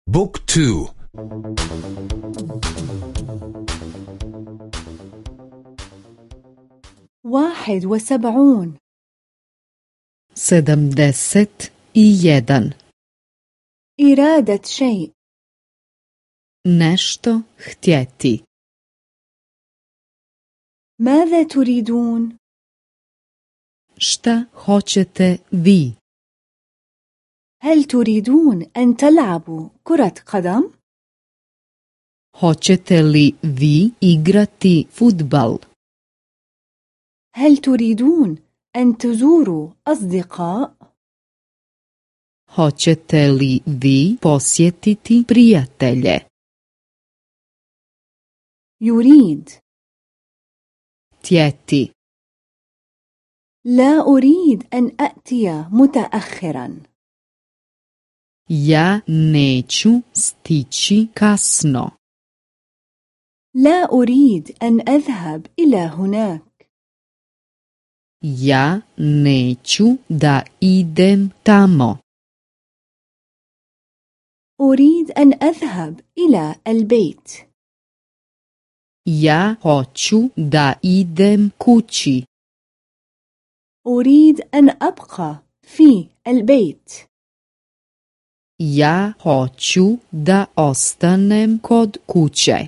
بوك تو. 71. 71. إرادة شيء. Nešto htjeti. ماذا تريدون؟ Šta hoćete vi? هل تريدون أن تلعبوا كرة قدم؟ Hoćete li vi igrati fudbal? هل تريدون أن تزوروا أصدقاء؟ Hoćete li vi posjetiti prijatelje? يريد. Htjeti. لا أريد أن أأتي متأخرا. Ja neću stići kasno. لا أريد أن أذهب إلى هناك. Ja neću da idem tamo. أريد أن أذهب إلى البيت. Ja hoću da idem kući. أريد أن أبقى في البيت. Ja hoću da ostanem kod kuće.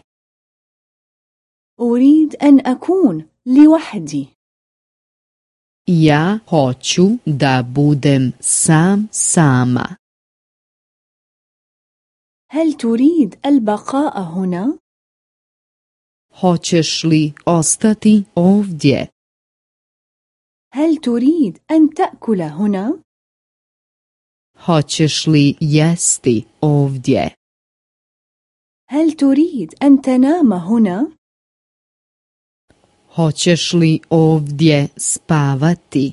أريد أن أكون لوحدي. Ja hoću da budem sama. هل تريد البقاء هنا؟ Hoćeš li ostati ovdje? هل تريد أن تأكل هنا؟ Hoćeš li jesti ovdje? هل تريد أن تنام هنا؟ Hoćeš li ovdje spavati?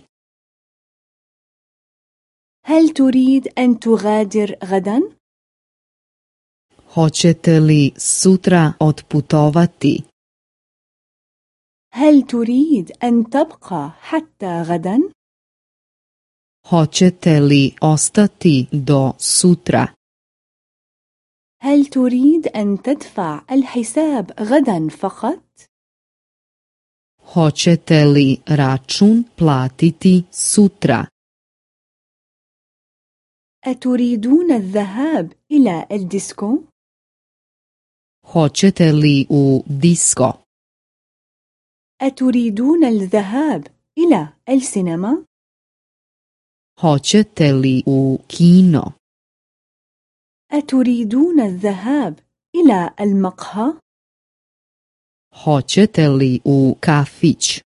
هل تريد أن تغادر غدا؟ Hoćete li sutra otputovati? هل تريد أن تبقى حتى غدا؟ Hoćete li ostati do sutra? هل تريد أن تدفع الحساب غدا فقط؟ Hoćete li račun platiti sutra? أتريدون الذهاب إلى الديسكو؟ Hoćete li u disko? أتريدون الذهاب إلى السينما؟ Hoćete li u kino? أتريدون الذهاب إلى المقهى؟ Hoćete li u kafić?